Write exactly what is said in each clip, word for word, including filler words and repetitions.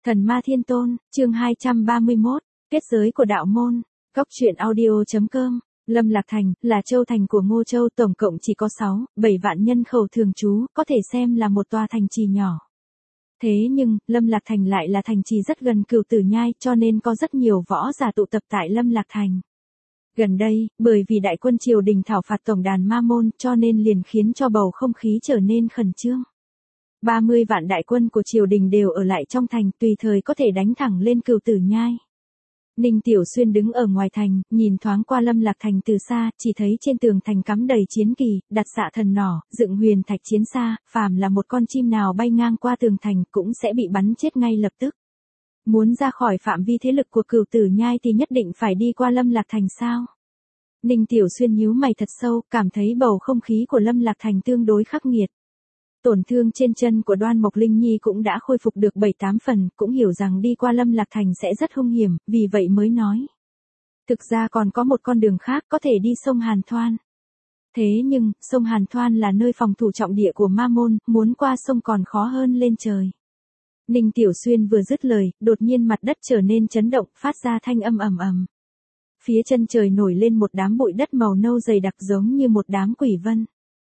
Thần ma thiên tôn, chương hai trăm ba mươi mốt, kết giới của đạo môn, góc truyện audio chấm com. Lâm Lạc Thành, là châu thành của Ngô Châu, tổng cộng chỉ có sáu, bảy vạn nhân khẩu thường trú, có thể xem là một tòa thành trì nhỏ. Thế nhưng, Lâm Lạc Thành lại là thành trì rất gần Cửu Tử Nhai, cho nên có rất nhiều võ giả tụ tập tại Lâm Lạc Thành. Gần đây, bởi vì đại quân triều đình thảo phạt tổng đàn ma môn, cho nên liền khiến cho bầu không khí trở nên khẩn trương. ba mươi vạn đại quân của triều đình đều ở lại trong thành, tùy thời có thể đánh thẳng lên Cửu Tử Nhai. Ninh Tiểu Xuyên đứng ở ngoài thành, nhìn thoáng qua Lâm Lạc Thành từ xa, chỉ thấy trên tường thành cắm đầy chiến kỳ, đặt xạ thần nỏ, dựng huyền thạch chiến xa, phàm là một con chim nào bay ngang qua tường thành cũng sẽ bị bắn chết ngay lập tức. Muốn ra khỏi phạm vi thế lực của Cửu Tử Nhai thì nhất định phải đi qua Lâm Lạc Thành sao? Ninh Tiểu Xuyên nhíu mày thật sâu, cảm thấy bầu không khí của Lâm Lạc Thành tương đối khắc nghiệt. Tổn thương trên chân của Đoan Mộc Linh Nhi cũng đã khôi phục được bảy tám phần, cũng hiểu rằng đi qua Lâm Lạc Thành sẽ rất hung hiểm, vì vậy mới nói. Thực ra còn có một con đường khác có thể đi sông Hàn Thoan. Thế nhưng, sông Hàn Thoan là nơi phòng thủ trọng địa của ma môn, muốn qua sông còn khó hơn lên trời. Ninh Tiểu Xuyên vừa dứt lời, đột nhiên mặt đất trở nên chấn động, phát ra thanh âm ầm ầm. Phía chân trời nổi lên một đám bụi đất màu nâu dày đặc giống như một đám quỷ vân.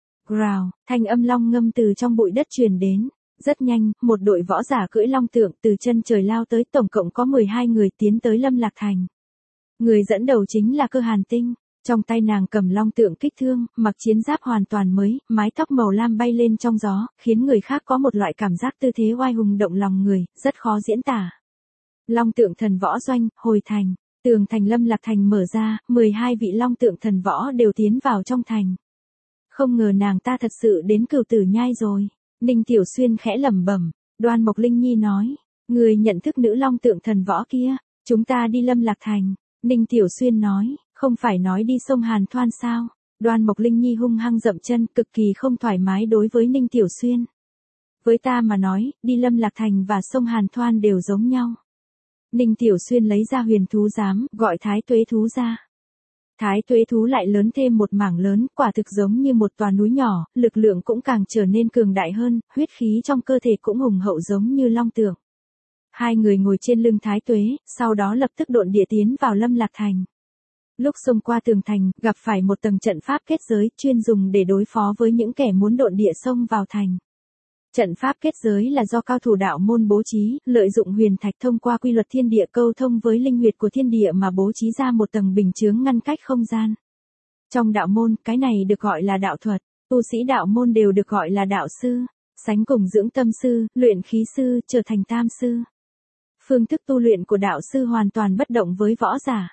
Rào, thanh âm long ngâm từ trong bụi đất truyền đến. Rất nhanh, một đội võ giả cưỡi long tượng từ chân trời lao tới, tổng cộng có mười hai người tiến tới Lâm Lạc Thành. Người dẫn đầu chính là Cơ Hàn Tinh, trong tay nàng cầm long tượng kích thương, mặc chiến giáp hoàn toàn mới, mái tóc màu lam bay lên trong gió, khiến người khác có một loại cảm giác tư thế oai hùng động lòng người, rất khó diễn tả. Long tượng thần võ doanh, hồi thành, tường thành Lâm Lạc Thành mở ra, mười hai vị long tượng thần võ đều tiến vào trong thành. Không ngờ nàng ta thật sự đến Cửu Tử Nhai rồi. Ninh Tiểu Xuyên khẽ lẩm bẩm. Đoan Mộc Linh Nhi nói, người nhận thức nữ long tượng thần võ kia, chúng ta đi Lâm Lạc Thành. Ninh Tiểu Xuyên nói, không phải nói đi sông Hàn Thoan sao? Đoan Mộc Linh Nhi hung hăng dậm chân, cực kỳ không thoải mái đối với Ninh Tiểu Xuyên. Với ta mà nói, đi Lâm Lạc Thành và sông Hàn Thoan đều giống nhau. Ninh Tiểu Xuyên lấy ra huyền thú giám, gọi Thái Tuế thú ra. Thái Tuế thú lại lớn thêm một mảng lớn, quả thực giống như một tòa núi nhỏ, lực lượng cũng càng trở nên cường đại hơn, huyết khí trong cơ thể cũng hùng hậu giống như long tượng. Hai người ngồi trên lưng Thái Tuế, sau đó lập tức độn địa tiến vào Lâm Lạc Thành. Lúc xông qua tường thành, gặp phải một tầng trận pháp kết giới, chuyên dùng để đối phó với những kẻ muốn độn địa xông vào thành. Trận pháp kết giới là do cao thủ đạo môn bố trí, lợi dụng huyền thạch thông qua quy luật thiên địa câu thông với linh huyệt của thiên địa mà bố trí ra một tầng bình chướng ngăn cách không gian. Trong đạo môn, cái này được gọi là đạo thuật, tu sĩ đạo môn đều được gọi là đạo sư, sánh cùng dưỡng tâm sư, luyện khí sư, trở thành tam sư. Phương thức tu luyện của đạo sư hoàn toàn bất động với võ giả.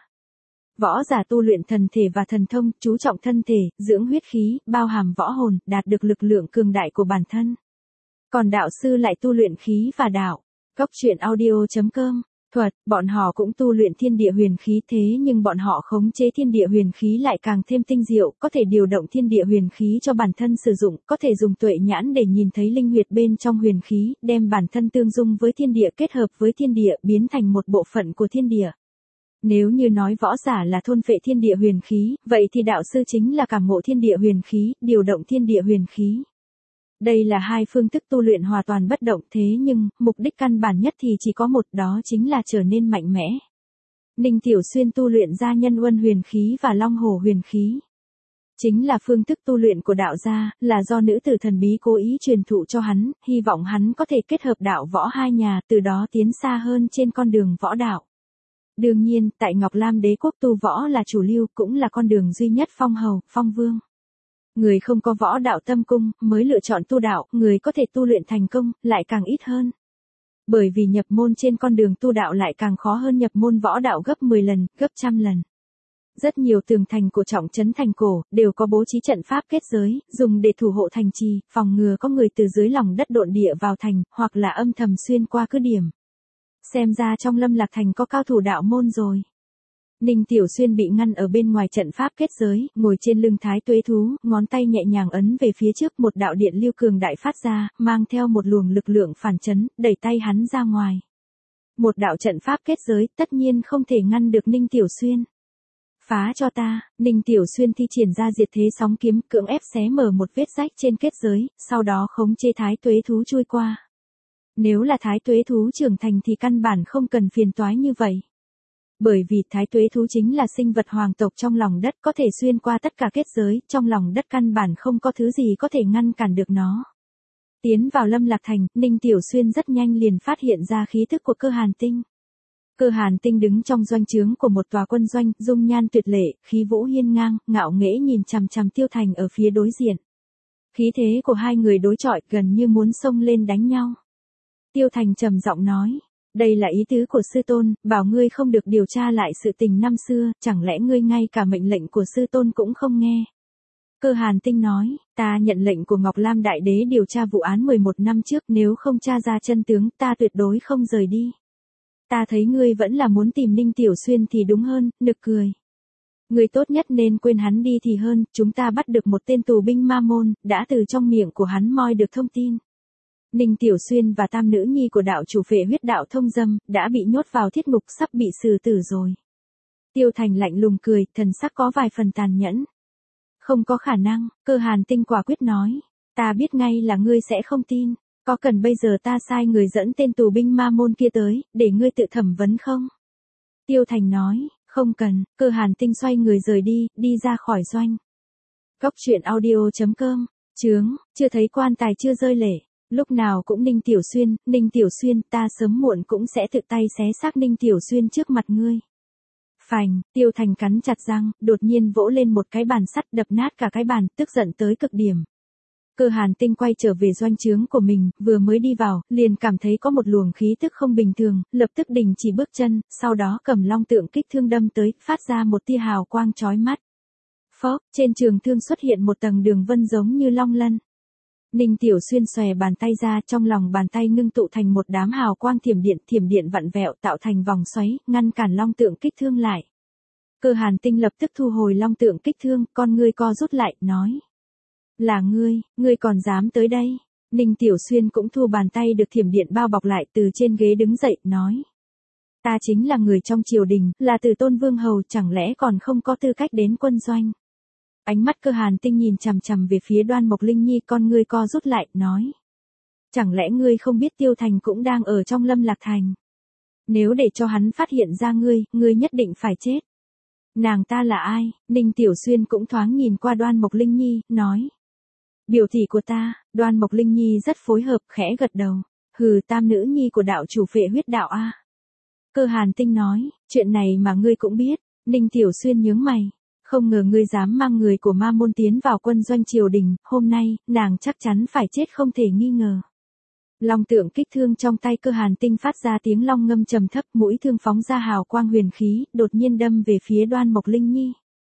Võ giả tu luyện thần thể và thần thông, chú trọng thân thể, dưỡng huyết khí, bao hàm võ hồn, đạt được lực lượng cường đại của bản thân. Còn đạo sư lại tu luyện khí và đạo. Góc truyện audio chấm com. Thuật, bọn họ cũng tu luyện thiên địa huyền khí, thế nhưng bọn họ khống chế thiên địa huyền khí lại càng thêm tinh diệu, có thể điều động thiên địa huyền khí cho bản thân sử dụng, có thể dùng tuệ nhãn để nhìn thấy linh huyệt bên trong huyền khí, đem bản thân tương dung với thiên địa kết hợp với thiên địa, biến thành một bộ phận của thiên địa. Nếu như nói võ giả là thôn phệ thiên địa huyền khí, vậy thì đạo sư chính là cảm ngộ thiên địa huyền khí, điều động thiên địa huyền khí. Đây là hai phương thức tu luyện hoàn toàn bất động, thế nhưng, mục đích căn bản nhất thì chỉ có một, đó chính là trở nên mạnh mẽ. Ninh Tiểu Xuyên tu luyện ra nhân uân huyền khí và long hổ huyền khí. Chính là phương thức tu luyện của đạo gia, là do nữ tử thần bí cố ý truyền thụ cho hắn, hy vọng hắn có thể kết hợp đạo võ hai nhà, từ đó tiến xa hơn trên con đường võ đạo. Đương nhiên, tại Ngọc Lam Đế quốc tu võ là chủ lưu, cũng là con đường duy nhất phong hầu, phong vương. Người không có võ đạo tâm cung, mới lựa chọn tu đạo, người có thể tu luyện thành công, lại càng ít hơn. Bởi vì nhập môn trên con đường tu đạo lại càng khó hơn nhập môn võ đạo gấp mười lần, gấp trăm lần. Rất nhiều tường thành của trọng trấn thành cổ, đều có bố trí trận pháp kết giới, dùng để thủ hộ thành trì, phòng ngừa có người từ dưới lòng đất độn địa vào thành, hoặc là âm thầm xuyên qua cứ điểm. Xem ra trong Lâm Lạc Thành có cao thủ đạo môn rồi. Ninh Tiểu Xuyên bị ngăn ở bên ngoài trận pháp kết giới, ngồi trên lưng Thái Tuế thú, ngón tay nhẹ nhàng ấn về phía trước, một đạo điện lưu cường đại phát ra, mang theo một luồng lực lượng phản chấn, đẩy tay hắn ra ngoài. Một đạo trận pháp kết giới, tất nhiên không thể ngăn được Ninh Tiểu Xuyên. Phá cho ta, Ninh Tiểu Xuyên thi triển ra diệt thế sóng kiếm, cưỡng ép xé mở một vết rách trên kết giới, sau đó khống chế Thái Tuế thú chui qua. Nếu là thái tuế thú trưởng thành thì căn bản không cần phiền toái như vậy. Bởi vì thái tuế thú chính là sinh vật hoàng tộc trong lòng đất, có thể xuyên qua tất cả kết giới, trong lòng đất căn bản không có thứ gì có thể ngăn cản được nó. Tiến vào Lâm Lạc Thành, Ninh Tiểu Xuyên rất nhanh liền phát hiện ra khí thức của Cơ Hàn Tinh. Cơ Hàn Tinh đứng trong doanh trướng của một tòa quân doanh, dung nhan tuyệt lệ, khí vũ hiên ngang, ngạo nghễ nhìn chằm chằm Tiêu Thành ở phía đối diện. Khí thế của hai người đối chọi gần như muốn xông lên đánh nhau. Tiêu Thành trầm giọng nói, đây là ý tứ của sư tôn, bảo ngươi không được điều tra lại sự tình năm xưa, chẳng lẽ ngươi ngay cả mệnh lệnh của sư tôn cũng không nghe. Cơ Hàn Tinh nói, ta nhận lệnh của Ngọc Lam Đại Đế điều tra vụ án mười một năm trước, nếu không tra ra chân tướng, ta tuyệt đối không rời đi. Ta thấy ngươi vẫn là muốn tìm Ninh Tiểu Xuyên thì đúng hơn, nực cười. Ngươi tốt nhất nên quên hắn đi thì hơn, chúng ta bắt được một tên tù binh ma môn, đã từ trong miệng của hắn moi được thông tin. Ninh Tiểu Xuyên và tam nữ nhi của đạo chủ phệ huyết đạo thông dâm, đã bị nhốt vào thiết ngục sắp bị xử tử rồi. Tiêu Thành lạnh lùng cười, thần sắc có vài phần tàn nhẫn. Không có khả năng, Cơ Hàn Tinh quả quyết nói. Ta biết ngay là ngươi sẽ không tin, có cần bây giờ ta sai người dẫn tên tù binh ma môn kia tới, để ngươi tự thẩm vấn không? Tiêu Thành nói, không cần, Cơ Hàn Tinh xoay người rời đi, đi ra khỏi doanh. Góc truyện audio chấm com, chướng, chưa thấy quan tài chưa rơi lệ. Lúc nào cũng Ninh Tiểu Xuyên, Ninh Tiểu Xuyên, ta sớm muộn cũng sẽ tự tay xé xác Ninh Tiểu Xuyên trước mặt ngươi. Phành, Tiêu Thành cắn chặt răng, đột nhiên vỗ lên một cái bàn sắt đập nát cả cái bàn, tức giận tới cực điểm. Cơ Hàn Tinh quay trở về doanh trướng của mình, vừa mới đi vào, liền cảm thấy có một luồng khí tức không bình thường, lập tức đình chỉ bước chân, sau đó cầm long tượng kích thương đâm tới, phát ra một tia hào quang chói mắt. Phốc, trên trường thương xuất hiện một tầng đường vân giống như long lân. Ninh Tiểu Xuyên xòe bàn tay ra, trong lòng bàn tay ngưng tụ thành một đám hào quang thiểm điện, thiểm điện vặn vẹo tạo thành vòng xoáy, ngăn cản long tượng kích thương lại. Cơ Hàn Tinh lập tức thu hồi long tượng kích thương, con ngươi co rút lại, nói. Là ngươi, ngươi còn dám tới đây. Ninh Tiểu Xuyên cũng thu bàn tay được thiểm điện bao bọc lại, từ trên ghế đứng dậy, nói. Ta chính là người trong triều đình, là Từ Tôn Vương Hầu, chẳng lẽ còn không có tư cách đến quân doanh. Ánh mắt Cơ Hàn Tinh nhìn chằm chằm về phía Đoan Mộc Linh Nhi, con ngươi co rút lại, nói. Chẳng lẽ ngươi không biết Tiêu Thành cũng đang ở trong Lâm Lạc Thành. Nếu để cho hắn phát hiện ra ngươi, ngươi nhất định phải chết. Nàng ta là ai? Ninh Tiểu Xuyên cũng thoáng nhìn qua Đoan Mộc Linh Nhi, nói. Biểu tỷ của ta. Đoan Mộc Linh Nhi rất phối hợp, khẽ gật đầu. Hừ, tam nữ nhi của đạo chủ phệ huyết đạo a. Cơ Hàn Tinh nói, chuyện này mà ngươi cũng biết. Ninh Tiểu Xuyên nhướng mày. Không ngờ ngươi dám mang người của ma môn tiến vào quân doanh triều đình, hôm nay, nàng chắc chắn phải chết không thể nghi ngờ. Long tượng kích thương trong tay Cơ Hàn Tinh phát ra tiếng long ngâm trầm thấp, mũi thương phóng ra hào quang huyền khí, đột nhiên đâm về phía Đoan Mộc Linh Nhi.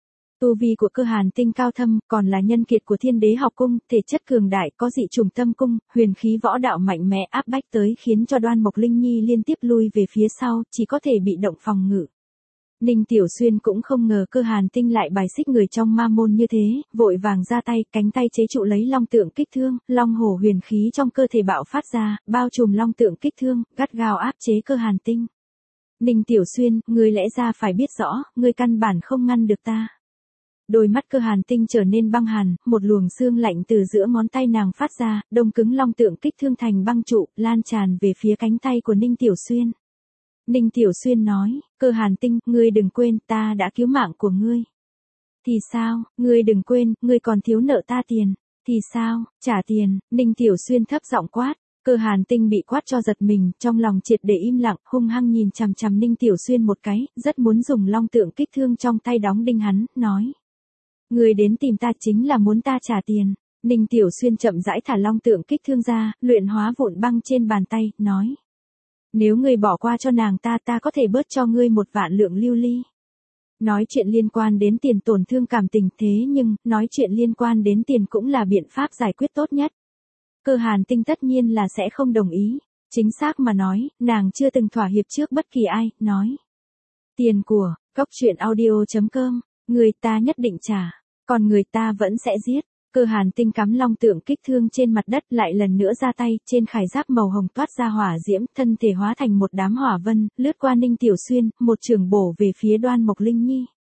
Tu vi của Cơ Hàn Tinh cao thâm, còn là nhân kiệt của Thiên Đế học cung, thể chất cường đại, có dị trùng tâm cung, huyền khí võ đạo mạnh mẽ áp bách tới, khiến cho Đoan Mộc Linh Nhi liên tiếp lui về phía sau, chỉ có thể bị động phòng ngự. Ninh Tiểu Xuyên cũng không ngờ Cơ Hàn Tinh lại bài xích người trong ma môn như thế, vội vàng ra tay, cánh tay chế trụ lấy long tượng kích thương, long hổ huyền khí trong cơ thể bạo phát ra, bao trùm long tượng kích thương, gắt gao áp chế Cơ Hàn Tinh. Ninh Tiểu Xuyên, ngươi lẽ ra phải biết rõ, ngươi căn bản không ngăn được ta. Đôi mắt Cơ Hàn Tinh trở nên băng hàn, một luồng xương lạnh từ giữa ngón tay nàng phát ra, đông cứng long tượng kích thương thành băng trụ, lan tràn về phía cánh tay của Ninh Tiểu Xuyên. Ninh Tiểu Xuyên nói, Cơ Hàn Tinh, ngươi đừng quên, ta đã cứu mạng của ngươi. Thì sao, ngươi đừng quên, ngươi còn thiếu nợ ta tiền. Thì sao, trả tiền, Ninh Tiểu Xuyên thấp giọng quát. Cơ Hàn Tinh bị quát cho giật mình, trong lòng triệt để im lặng, hung hăng nhìn chằm chằm Ninh Tiểu Xuyên một cái, rất muốn dùng long tượng kích thương trong tay đóng đinh hắn, nói. Ngươi đến tìm ta chính là muốn ta trả tiền. Ninh Tiểu Xuyên chậm rãi thả long tượng kích thương ra, luyện hóa vụn băng trên bàn tay, nói. Nếu ngươi bỏ qua cho nàng ta, ta có thể bớt cho ngươi một vạn lượng lưu ly. Nói chuyện liên quan đến tiền tổn thương cảm tình, thế nhưng, nói chuyện liên quan đến tiền cũng là biện pháp giải quyết tốt nhất. Cơ Hàn Tinh tất nhiên là sẽ không đồng ý. Chính xác mà nói, nàng chưa từng thỏa hiệp trước bất kỳ ai, nói. Tiền của, góc truyện audio chấm com, người ta nhất định trả, còn người ta vẫn sẽ giết. Cơ Hàn Tinh cắm long tượng kích thương trên mặt đất, lại lần nữa ra tay, trên khải giáp màu hồng toát ra hỏa diễm, thân thể hóa thành một đám hỏa vân, lướt qua Ninh Tiểu Xuyên, một trường bổ về phía Đoan Mộc Linh Nhi.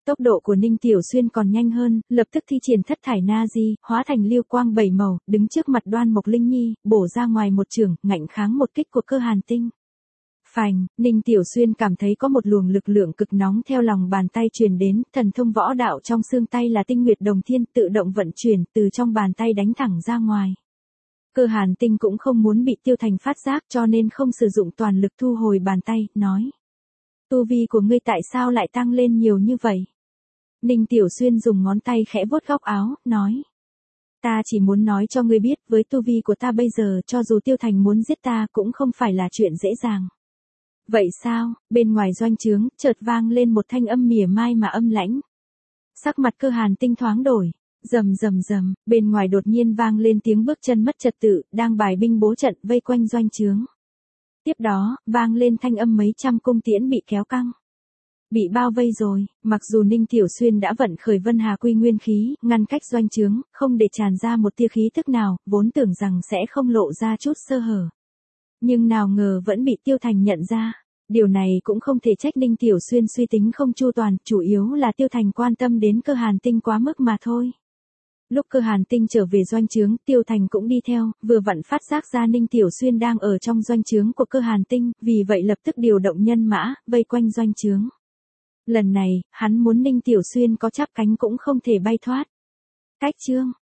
Tốc độ của Ninh Tiểu Xuyên còn nhanh hơn, lập tức thi triển thất thải na di, hóa thành lưu quang bảy màu, đứng trước mặt Đoan Mộc Linh Nhi, bổ ra ngoài một chưởng, ngạnh kháng một kích của Cơ Hàn Tinh. Phành, Ninh Tiểu Xuyên cảm thấy có một luồng lực lượng cực nóng theo lòng bàn tay truyền đến, thần thông võ đạo trong xương tay là Tinh Nguyệt Đồng Thiên, tự động vận chuyển, từ trong bàn tay đánh thẳng ra ngoài. Cơ Hàn Tinh cũng không muốn bị Tiêu Thành phát giác cho nên không sử dụng toàn lực thu hồi bàn tay, nói. Tu vi của ngươi tại sao lại tăng lên nhiều như vậy? Ninh Tiểu Xuyên dùng ngón tay khẽ vuốt góc áo, nói. Ta chỉ muốn nói cho ngươi biết, với tu vi của ta bây giờ, cho dù Tiêu Thành muốn giết ta cũng không phải là chuyện dễ dàng. Vậy sao? Bên ngoài doanh trướng, chợt vang lên một thanh âm mỉa mai mà âm lãnh. Sắc mặt Cơ Hàn Tinh thoáng đổi. Rầm rầm rầm, bên ngoài đột nhiên vang lên tiếng bước chân mất trật tự, đang bài binh bố trận vây quanh doanh trướng. Tiếp đó, vang lên thanh âm mấy trăm cung tiễn bị kéo căng. Bị bao vây rồi, mặc dù Ninh Tiểu Xuyên đã vận khởi Vân Hà Quy nguyên khí, ngăn cách doanh trướng, không để tràn ra một tia khí tức nào, vốn tưởng rằng sẽ không lộ ra chút sơ hở. Nhưng nào ngờ vẫn bị Tiêu Thành nhận ra. Điều này cũng không thể trách Ninh Tiểu Xuyên suy tính không chu toàn, chủ yếu là Tiêu Thành quan tâm đến Cơ Hàn Tinh quá mức mà thôi. Lúc Cơ Hàn Tinh trở về doanh trướng, Tiêu Thành cũng đi theo, vừa vặn phát giác ra Ninh Tiểu Xuyên đang ở trong doanh trướng của Cơ Hàn Tinh, vì vậy lập tức điều động nhân mã, vây quanh doanh trướng. Lần này, hắn muốn Ninh Tiểu Xuyên có chắp cánh cũng không thể bay thoát. Cách chương